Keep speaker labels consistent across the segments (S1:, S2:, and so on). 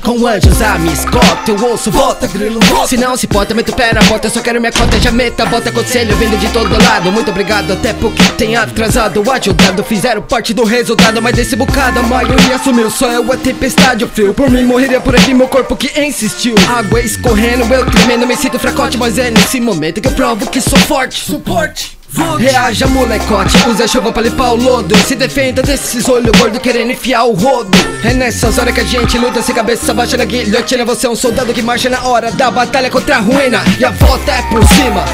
S1: Com anjos a me escolta, eu ouço volta, grilo, volta. Se não se porta, meto o pé na porta, eu só quero minha cota, já meta, bota conselho vindo de todo lado. Muito obrigado, até porque tem atrasado, ajudado, fizeram parte do resultado. Mas desse bocado a maioria sumiu, só eu a tempestade, o frio. Por mim morreria por aqui, meu corpo que insistiu. Água escorrendo, eu tremendo, me sinto fracote. Mas é nesse momento que eu provo que sou forte. Suporte! Reaja molecote, usa a chuva pra limpar o lodo. Se defenda desses olhos gordos querendo enfiar o rodo. É nessas horas que a gente luta sem cabeça baixa na guilhotina. Você é um soldado que marcha na hora da batalha contra a ruína, e a volta é por cima.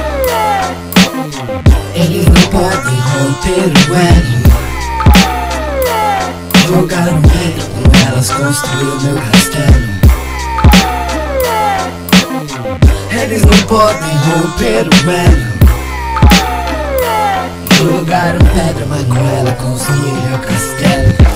S2: Eles não podem romper o elo. Jogaram pedra com elas, construíram meu castelo. Eles não podem romper o elo. Jogaram pedra, mas com ela construíram meu castelo.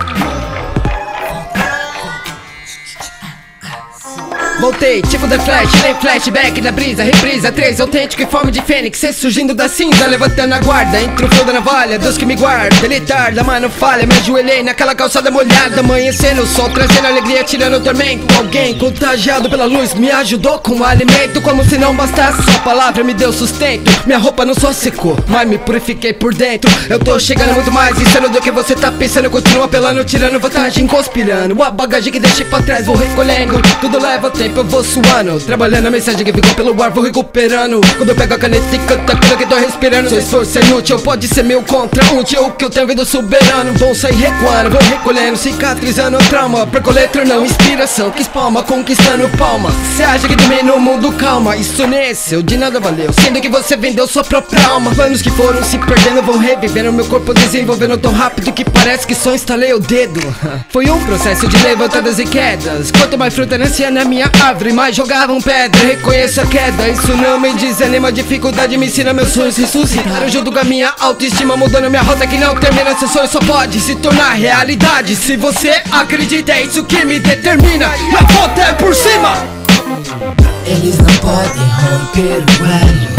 S1: Voltei, tipo The Flash, nem flashback na brisa, reprisa 3, autêntico em forma de fênix, surgindo da cinza, levantando a guarda, entre o fio da navalha, Deus que me guarda, ele tarda, mas não falha, me ajoelhei naquela calçada molhada, amanhecendo o sol, trazendo alegria, tirando o tormento. Alguém contagiado pela luz me ajudou com alimento, como se não bastasse, sua palavra me deu sustento. Minha roupa não só secou, mas me purifiquei por dentro. Eu tô chegando muito mais insano do que você tá pensando, continuo apelando, tirando vantagem, conspirando. A bagagem que deixei pra trás, vou recolhendo, tudo leva tempo, eu vou suando, trabalhando a mensagem que ficou pelo ar, vou recuperando. Quando eu pego a caneta e canto aquilo que tô respirando. Seu esforço é inútil, pode ser meu contra um tio que eu tenho vindo soberano. Vou sair recuando, vou recolhendo, cicatrizando o trauma, pra colher não inspiração, que espalma, conquistando palma. Cê acha que domina o mundo, calma, isso nesse de nada valeu, sendo que você vendeu sua própria alma. Planos que foram se perdendo, vão revivendo, meu corpo desenvolvendo tão rápido que parece que só instalei o dedo. Foi um processo de levantadas e quedas, quanto mais fruta nascia na minha árvore, mais jogavam pedra, reconheço a queda. Isso não me desanima, dificuldade me ensina, meus sonhos ressuscitaram junto com a minha autoestima, mudando minha rota que não termina. Seu sonho só pode se tornar realidade se você acredita, é isso que me determina, e a volta é por cima.
S2: Eles não podem romper o elo.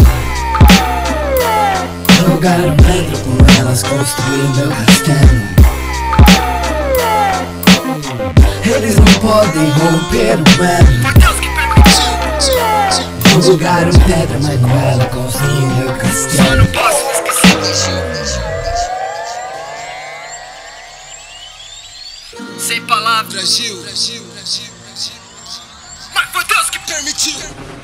S2: Jogaram pedra com elas, construíram meu castelo. Eles não podem romper o elo. Jogaram pedra, mas com ela construíram meu castelo.
S1: Só não posso esquecer. Sem palavras, Gil. Mas foi Deus que permitiu.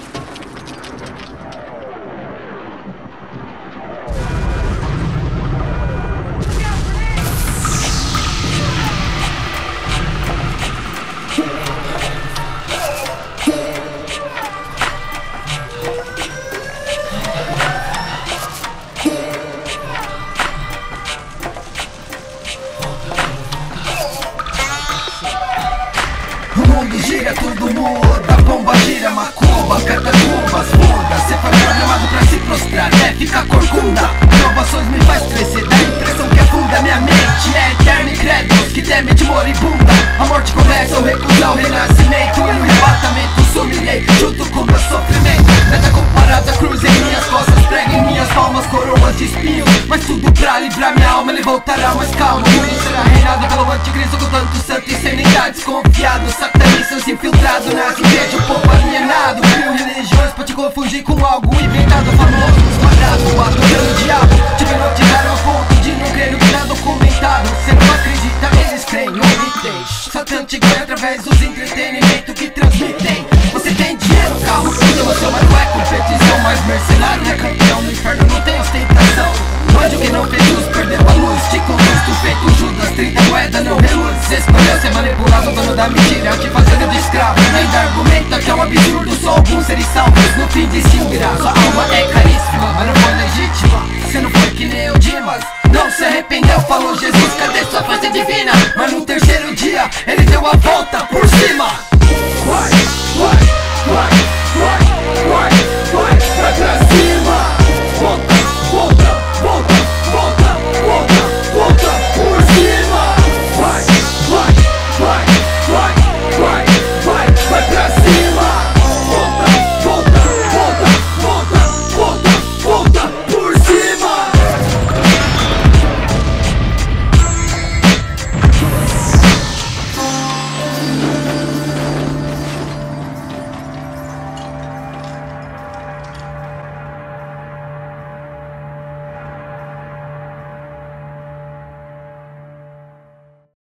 S2: O mundo gira, tudo muda, bomba gira, macumba, catacumbas, muda. Cê foi programado pra se prostrar, né? Fica corcunda. Inovações me faz crescer, dá a impressão que afunda. Minha mente é eterna e créditos que tem mente moribunda. A morte começa, eu recusar o renascimento. E o arrebatamento sumirei junto com meu sofrimento. Nada comparado à cruz em minhas costas, prego em minhas palmas, coroas de espinho. Mas tudo pra livrar minha alma, ele voltará mais calmo. O mundo será reinado pelo anticristo com tanto santo e senidade. Desconfiado, satanistas infiltrados nas igrejas, o povo alienado. Crio religiões pra te confundir com algo inventado, famoso nos quadrados, adorando o diabo. Te hipnotizaram a ponto de não crer no que tá documentado. Cê não acredita, eles creem, omitem. Satã te ganha através dos entretenimentos que transmitem. Você tem dinheiro, carro, tudo, você mas não é competição. Mas mercenário é campeão, no inferno não tem ostentação. O anjo que não fez luz perdeu a luz, te conduz, tu feito Judas, 30 moedas não reluz. Cê escolheu ser manipulado, dono da mentira, te fazendo de escravo. Ainda argumenta que é um absurdo, só alguns seres salvos no fim de se virar. Sua alma é caríssima,